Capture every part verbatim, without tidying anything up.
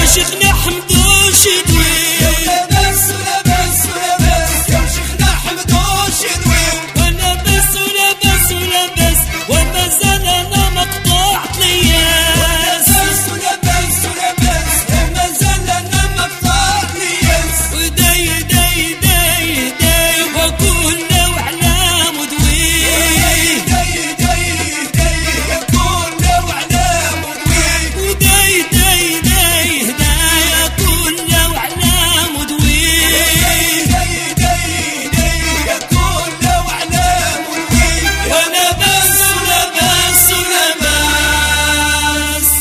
شيخنا حمدو شدوي ولا بس ولا بس ولا بس يا شيخنا حمدو شدوي ولا بس ولا بس ولا بس وما زال انا مقطوع طلياس ولا بس ولا بس ما زال انا مقطوع طلياس وداي داي داي داي وكل وعلام ودوي داي داي داي كل وعلام ودوي وداي داي داي هدايا كل وعلام ودوي داي داي داي كل وعلام ودوي ولا بس ولا بس ولا بس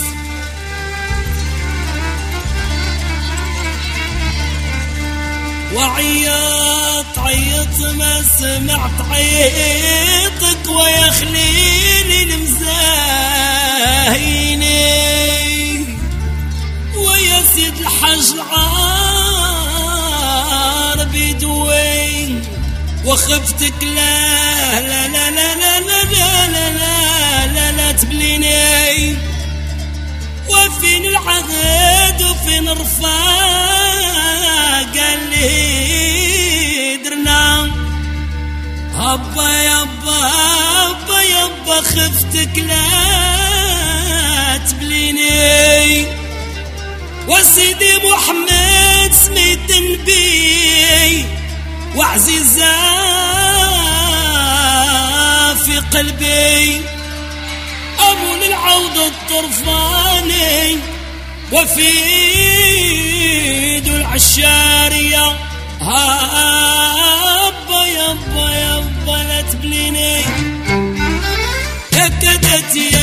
وعيط عيط ما سمعت عيطك ويا خليلي المزاهيني ويا سيد الحاج العربي دوي وخفتك لا لا لا لا لا لا لا لا لا لا لا تبليني وفين العهد وفين رفاق قال لي درنا هبا يبا هبا يبا خفتك لا تبليني وسيدي محمد سميت نبي وعزيزة في قلبي أمون العود الطرفاني وفيد العشارية هابا يبا يبا لا تبليني هكذا